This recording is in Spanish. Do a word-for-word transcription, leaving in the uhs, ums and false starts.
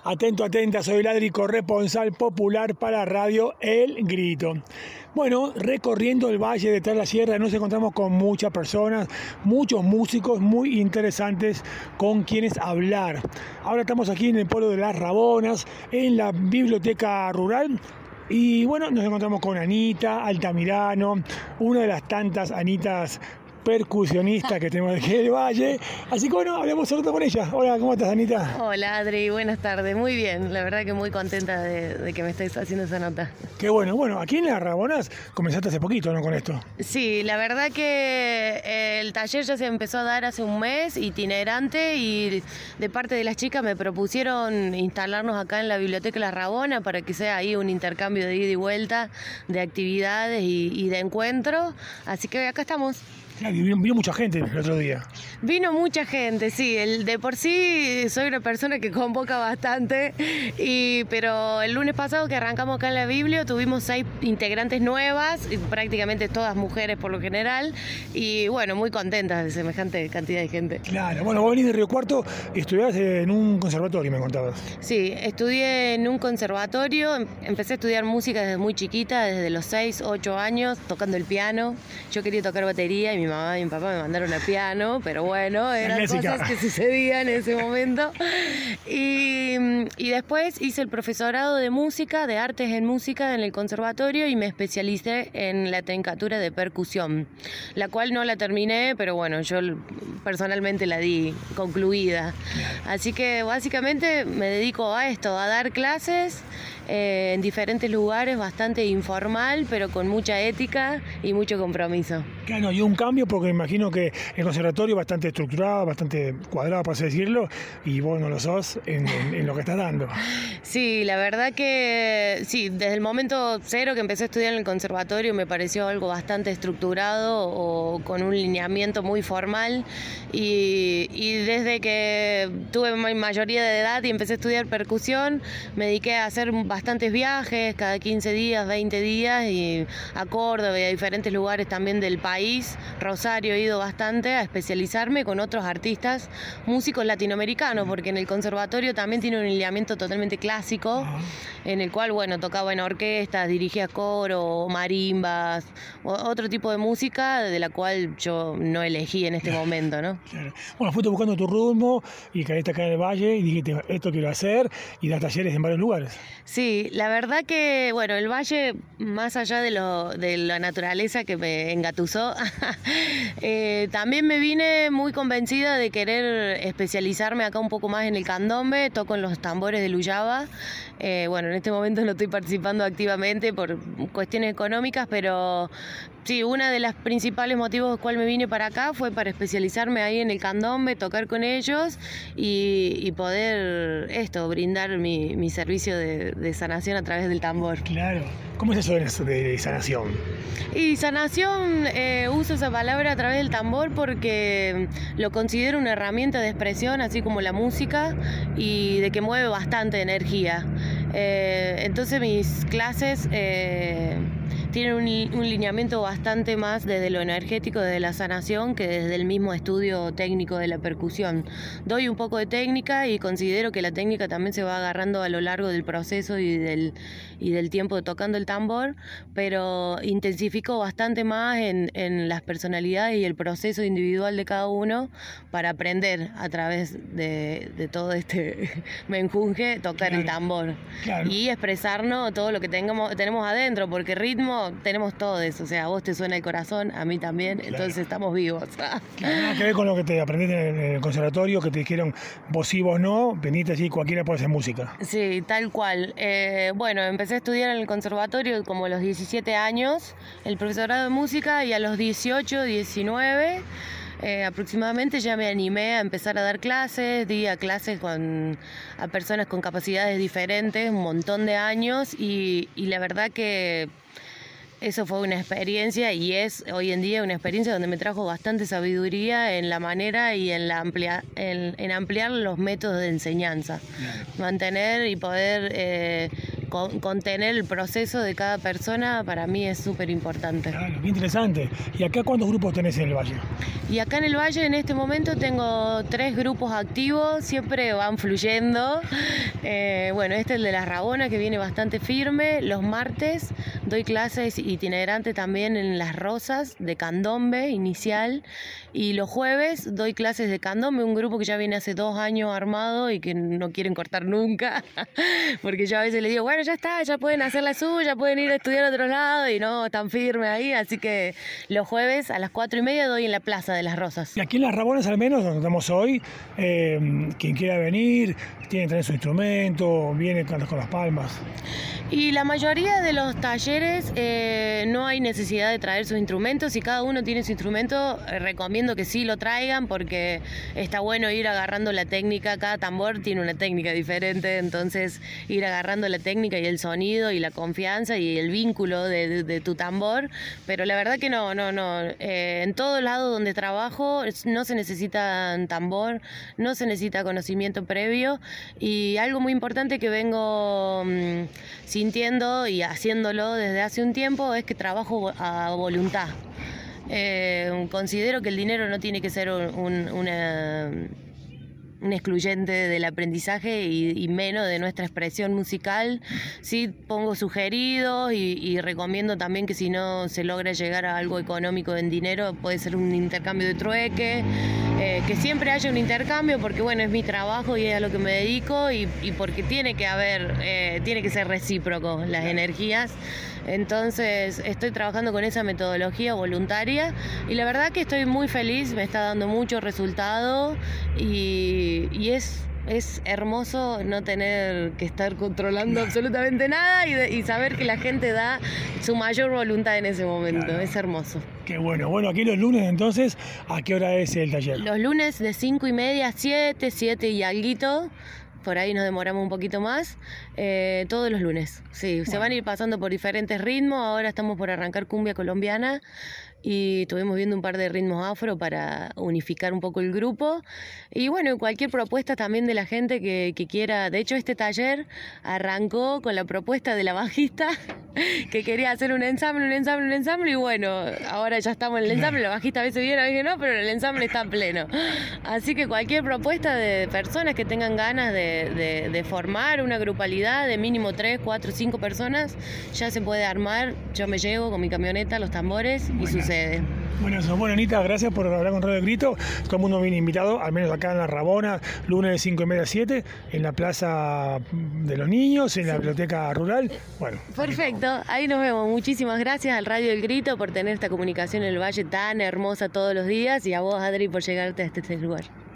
Atento, atenta, soy Ladri, corresponsal popular para Radio El Grito. Bueno, recorriendo el Valle de Tras la Sierra nos encontramos con muchas personas, muchos músicos muy interesantes con quienes hablar. Ahora estamos aquí en el pueblo de Las Rabonas, en la biblioteca rural. Y bueno, nos encontramos con Anita Altamirano, una de las tantas Anitas percusionista que tenemos aquí en el Valle. Así que bueno, hablemos un rato con ella. Hola, ¿cómo estás, Anita? Hola, Adri, buenas tardes. Muy bien, la verdad que muy contenta de, de que me estés haciendo esa nota. Qué bueno. Bueno, aquí en Las Rabonas comenzaste hace poquito, ¿no? Con esto. Sí, la verdad que el taller ya se empezó a dar hace un mes, itinerante, y de parte de las chicas me propusieron instalarnos acá en la biblioteca Las Rabonas para que sea ahí un intercambio de ida y vuelta, de actividades y, y de encuentro. Así que acá estamos. Claro, vino, vino mucha gente el otro día. Vino mucha gente, sí. El, de por sí soy una persona que convoca bastante, y, pero el lunes pasado que arrancamos acá en la Biblia tuvimos seis integrantes nuevas, y prácticamente todas mujeres por lo general, y bueno, muy contentas de semejante cantidad de gente. Claro, bueno, vos venís de Río Cuarto y estudiás en un conservatorio, me contabas. Sí, estudié en un conservatorio, empecé a estudiar música desde muy chiquita, desde los seis, ocho años, tocando el piano. Yo quería tocar batería y mi mamá y mi papá me mandaron a piano, pero bueno, eran cosas que sucedían en ese momento. Y, y después hice el profesorado de música, de artes en música en el conservatorio, y me especialicé en la tecnicatura de percusión, la cual no la terminé, pero bueno, yo personalmente la di concluida. Así que básicamente me dedico a esto, a dar clases eh, en diferentes lugares, bastante informal, pero con mucha ética y mucho compromiso. Claro, y un cambio porque me imagino que el conservatorio es bastante estructurado, bastante cuadrado, por así decirlo, y vos no lo sos en, en, en lo que estás dando. Sí, la verdad que sí, desde el momento cero que empecé a estudiar en el conservatorio me pareció algo bastante estructurado o con un lineamiento muy formal, y, y desde que tuve mi mayoría de edad y empecé a estudiar percusión, me dediqué a hacer bastantes viajes, cada quince días, veinte días, y a Córdoba y a diferentes lugares también del país. Rosario he ido bastante a especializarme con otros artistas, músicos latinoamericanos, porque en el conservatorio también tiene un lineamiento totalmente clásico, en el cual, bueno, tocaba en orquestas, dirigía coro, marimbas, otro tipo de música de la cual yo no elegí en este momento, ¿no? Claro. Bueno, fuiste buscando tu rumbo y caíste acá en el Valle y dijiste, esto quiero hacer, y das talleres en varios lugares. Sí, la verdad que, bueno, el Valle, más allá de, lo, de la naturaleza que me engatusó, eh, también me vine muy convencida de querer especializarme acá un poco más en el candombe. Toco en los tambores de Luyaba. Eh, bueno, en este momento no estoy participando activamente por cuestiones económicas, pero sí, uno de los principales motivos por los cuales me vine para acá fue para especializarme ahí en el candombe, tocar con ellos y, y poder esto, brindar mi, mi servicio de, de sanación a través del tambor. Claro. ¿Cómo es eso de, de sanación? Y sanación, eh, uso esa palabra a través del tambor porque lo considero una herramienta de expresión, así como la música, y de que mueve bastante energía. Eh, entonces mis clases eh, tienen un, un lineamiento bastante más desde lo energético, desde la sanación, que desde el mismo estudio técnico de la percusión. Doy un poco de técnica y considero que la técnica también se va agarrando a lo largo del proceso y del, y del tiempo de tocando el tambor, pero intensifico bastante más en, en las personalidades y el proceso individual de cada uno para aprender a través de, de todo este menjunje, tocar claro. el tambor claro. y expresarnos todo lo que tengamos, tenemos adentro, porque ritmo tenemos todo eso, o sea, a vos te suena el corazón, a mí también, claro. entonces estamos vivos. Claro, nada que ver con lo que te aprendiste en el conservatorio, que te dijeron vos sí, vos no, veniste allí, cualquiera puede hacer música. Sí, tal cual. Eh, bueno, empecé a estudiar en el conservatorio como a los diecisiete años, el profesorado de música, y a los dieciocho, diecinueve Eh, aproximadamente ya me animé a empezar a dar clases, di a clases con, a personas con capacidades diferentes, un montón de años, y, y la verdad que eso fue una experiencia y es hoy en día una experiencia donde me trajo bastante sabiduría en la manera y en, la amplia, en, en ampliar los métodos de enseñanza. Claro. Mantener y poder eh, con, contener el proceso de cada persona para mí es súper importante. Claro, qué interesante. ¿Y acá cuántos grupos tenés en el Valle? Y acá en el Valle en este momento tengo tres grupos activos, siempre van fluyendo. Eh, bueno, este es el de las Rabonas, que viene bastante firme. Los martes doy clases itinerantes también en Las Rosas, de candombe inicial. Y los jueves doy clases de candombe, un grupo que ya viene hace dos años armado y que no quieren cortar nunca. Porque yo a veces les digo, bueno, ya está, ya pueden hacer la suya, pueden ir a estudiar a otro lado, y no, están firmes ahí. Así que los jueves a las cuatro y media doy en la Plaza de Las Rosas. Y aquí en Las Rabonas, al menos, donde estamos hoy, eh, quien quiera venir, tiene que tener su instrumento, viene con, con las palmas. Y la mayoría de los talleres eh, no hay necesidad de traer sus instrumentos. Si cada uno tiene su instrumento, eh, recomiendo que sí lo traigan, porque está bueno ir agarrando la técnica. Cada tambor tiene una técnica diferente, entonces ir agarrando la técnica y el sonido y la confianza y el vínculo de, de, de tu tambor. Pero la verdad que no, no, no. Eh, en todo lado donde trabajo no se necesita tambor, no se necesita conocimiento previo. Y algo muy importante que vengo mmm, sintiendo y haciéndolo desde hace un tiempo es que trabajo a voluntad. Eh, considero que el dinero no tiene que ser un, un, una, un excluyente del aprendizaje y, y menos de nuestra expresión musical. Sí pongo sugeridos y, y recomiendo también que si no se logra llegar a algo económico en dinero, puede ser un intercambio de trueque. Eh, que siempre haya un intercambio, porque bueno, es mi trabajo y es a lo que me dedico, y, y porque tiene que haber, eh, tiene que ser recíproco las energías. Entonces estoy trabajando con esa metodología voluntaria y la verdad que estoy muy feliz, me está dando mucho resultado y, y es... Es hermoso no tener que estar controlando absolutamente nada y, de, y saber que la gente da su mayor voluntad en ese momento. Claro. Es hermoso. Qué bueno. Bueno, aquí los lunes entonces, ¿a qué hora es el taller? Los lunes de cinco y media a siete, siete y alguito. Por ahí nos demoramos un poquito más, eh, todos los lunes. Sí, bueno. Se van a ir pasando por diferentes ritmos. Ahora estamos por arrancar cumbia colombiana y estuvimos viendo un par de ritmos afro para unificar un poco el grupo. Y bueno, cualquier propuesta también de la gente que, que quiera. De hecho, este taller arrancó con la propuesta de la bajista que quería hacer un ensamble, un ensamble, un ensamble. Y bueno, ahora ya estamos en el ensamble. La bajista a veces viene, a veces no, pero el ensamble está pleno. Así que cualquier propuesta de personas que tengan ganas de, de, de formar una grupalidad de mínimo tres, cuatro, cinco personas, ya se puede armar. Yo me llevo con mi camioneta, los tambores y sus Bueno, eso. Bueno, Anita, gracias por hablar con Radio El Grito. Todo el mundo viene invitado, al menos acá en La Rabona, lunes de cinco y media a siete, en la Plaza de los Niños, en la sí. Biblioteca Rural. Bueno. Perfecto, ahí nos vemos. Muchísimas gracias al Radio El Grito por tener esta comunicación en el Valle tan hermosa todos los días, y a vos, Adri, por llegarte a este lugar.